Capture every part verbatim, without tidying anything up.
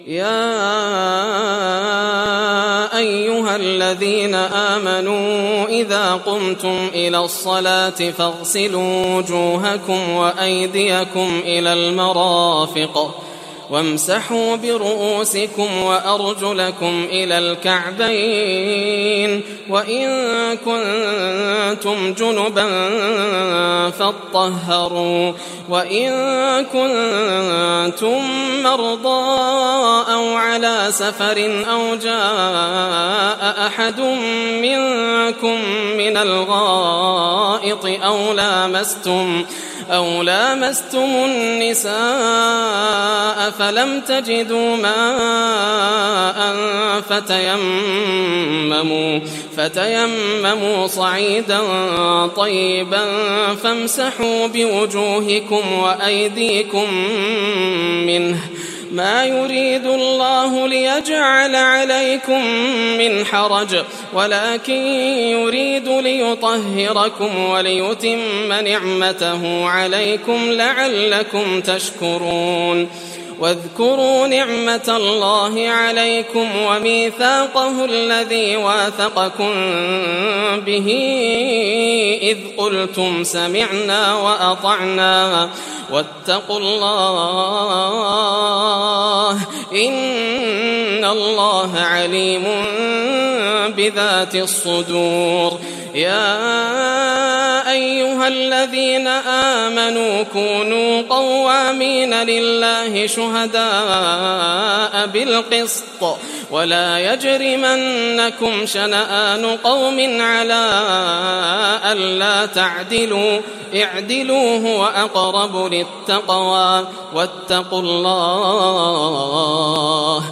يا أيها الذين آمنوا إذا قمتم إلى الصلاة فاغسلوا وجوهكم وأيديكم إلى المرافق وامسحوا برؤوسكم وأرجلكم إلى الكعبين وإن كنتم جنبا فاطهروا وإن كنتم مرضى أو على سفر أو جاء أحد منكم من الغائط أو لامستم أو لامستم النساء فلم تجدوا ماء فتيمموا, فتيمموا صعيدا طيبا فامسحوا بوجوهكم وأيديكم منه ما يريد الله ليجعل عليكم من حرج ولكن يريد ليطهركم وليتم نعمته عليكم لعلكم تشكرون واذكروا نعمة الله عليكم وميثاقه الذي واثقكم به إذ قلتم سمعنا وأطعنا واتقوا الله إن الله عليم بذات الصدور. يا أيها الذين آمنوا كونوا قوامين لله شهداء بالقسط ولا يجرمنكم شنآن قوم على ألا تعدلوا اعدلوا هو أقرب للتقوى واتقوا الله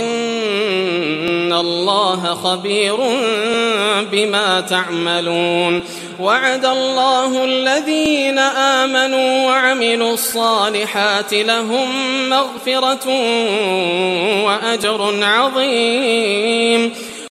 إن الله خبير بما تعملون. وعد الله الذين آمنوا وعملوا الصالحات لهم مغفرة وأجر عظيم